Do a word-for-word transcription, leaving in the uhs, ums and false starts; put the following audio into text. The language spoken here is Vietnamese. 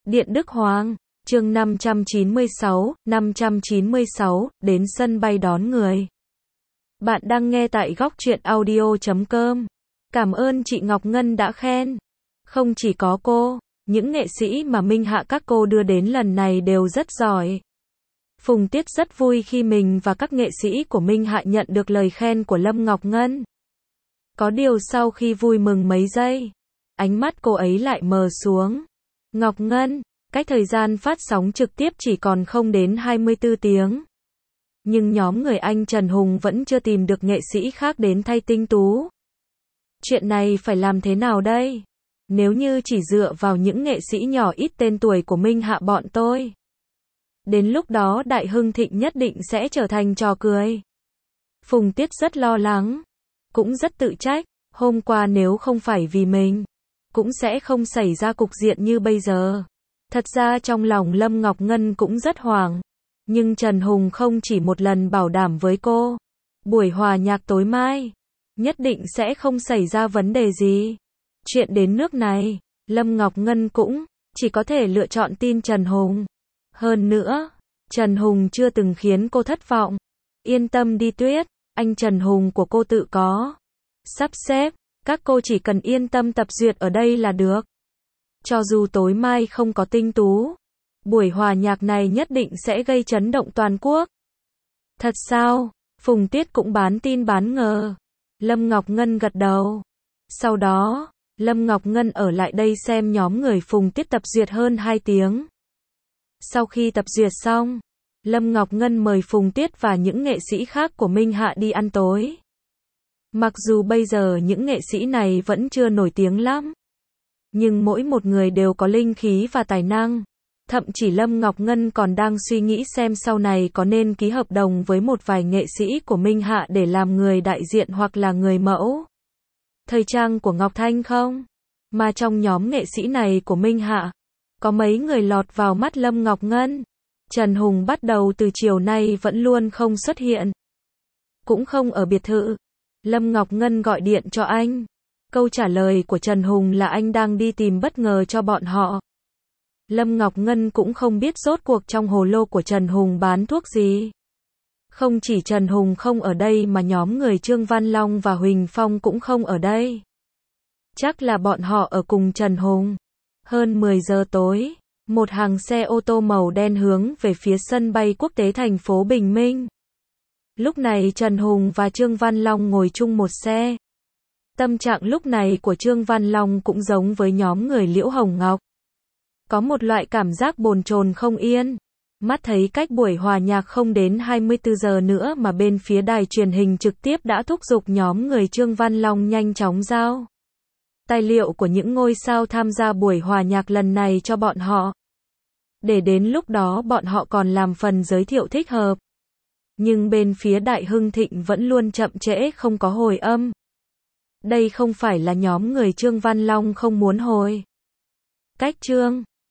Điện Đức Hoàng, chương năm trăm chín mươi sáu, năm trăm chín mươi sáu, đến sân bay đón người. Bạn đang nghe tại góc truyện audio chấm com. Cảm ơn chị Ngọc Ngân đã khen. Không chỉ có cô, những nghệ sĩ mà Minh Hạ các cô đưa đến lần này đều rất giỏi. Phùng Tiết rất vui khi mình và các nghệ sĩ của Minh Hạ nhận được lời khen của Lâm Ngọc Ngân. Có điều sau khi vui mừng mấy giây, ánh mắt cô ấy lại mờ xuống. Ngọc Ngân, cách thời gian phát sóng trực tiếp chỉ còn không đến hai mươi tư tiếng. Nhưng nhóm người anh Trần Hùng vẫn chưa tìm được nghệ sĩ khác đến thay Tinh Tú. Chuyện này phải làm thế nào đây? Nếu như chỉ dựa vào những nghệ sĩ nhỏ ít tên tuổi của Minh Hạ bọn tôi, đến lúc đó Đại Hưng Thịnh nhất định sẽ trở thành trò cười. Phùng Tiết rất lo lắng, cũng rất tự trách, hôm qua nếu không phải vì mình, cũng sẽ không xảy ra cục diện như bây giờ. Thật ra trong lòng Lâm Ngọc Ngân cũng rất hoảng, nhưng Trần Hùng không chỉ một lần bảo đảm với cô, buổi hòa nhạc tối mai, nhất định sẽ không xảy ra vấn đề gì. Chuyện đến nước này, Lâm Ngọc Ngân cũng chỉ có thể lựa chọn tin Trần Hùng. Hơn nữa, Trần Hùng chưa từng khiến cô thất vọng. Yên tâm đi Tuyết, anh Trần Hùng của cô tự có sắp xếp, các cô chỉ cần yên tâm tập duyệt ở đây là được. Cho dù tối mai không có Tinh Tú, buổi hòa nhạc này nhất định sẽ gây chấn động toàn quốc. Thật sao? Phùng Tiết cũng bán tin bán ngờ. Lâm Ngọc Ngân gật đầu. Sau đó, Lâm Ngọc Ngân ở lại đây xem nhóm người Phùng Tiết tập duyệt hơn hai tiếng. Sau khi tập duyệt xong, Lâm Ngọc Ngân mời Phùng Tiết và những nghệ sĩ khác của Minh Hạ đi ăn tối. Mặc dù bây giờ những nghệ sĩ này vẫn chưa nổi tiếng lắm, nhưng mỗi một người đều có linh khí và tài năng. Thậm chí Lâm Ngọc Ngân còn đang suy nghĩ xem sau này có nên ký hợp đồng với một vài nghệ sĩ của Minh Hạ để làm người đại diện hoặc là người mẫu thời trang của Ngọc Thanh không? Mà trong nhóm nghệ sĩ này của Minh Hạ, có mấy người lọt vào mắt Lâm Ngọc Ngân. Trần Hùng bắt đầu từ chiều nay vẫn luôn không xuất hiện, cũng không ở biệt thự. Lâm Ngọc Ngân gọi điện cho anh. Câu trả lời của Trần Hùng là anh đang đi tìm bất ngờ cho bọn họ. Lâm Ngọc Ngân cũng không biết rốt cuộc trong hồ lô của Trần Hùng bán thuốc gì. Không chỉ Trần Hùng không ở đây mà nhóm người Trương Văn Long và Huỳnh Phong cũng không ở đây. Chắc là bọn họ ở cùng Trần Hùng. Hơn mười giờ tối, một hàng xe ô tô màu đen hướng về phía sân bay quốc tế thành phố Bình Minh. Lúc này Trần Hùng và Trương Văn Long ngồi chung một xe. Tâm trạng lúc này của Trương Văn Long cũng giống với nhóm người Liễu Hồng Ngọc. Có một loại cảm giác bồn chồn không yên. Mắt thấy cách buổi hòa nhạc không đến hai mươi tư giờ nữa mà bên phía đài truyền hình trực tiếp đã thúc giục nhóm người Trương Văn Long nhanh chóng giao tài liệu của những ngôi sao tham gia buổi hòa nhạc lần này cho bọn họ. Để đến lúc đó bọn họ còn làm phần giới thiệu thích hợp. Nhưng bên phía Đại Hưng Thịnh vẫn luôn chậm trễ không có hồi âm. Đây không phải là nhóm người Trương Văn Long không muốn hồi cách Trương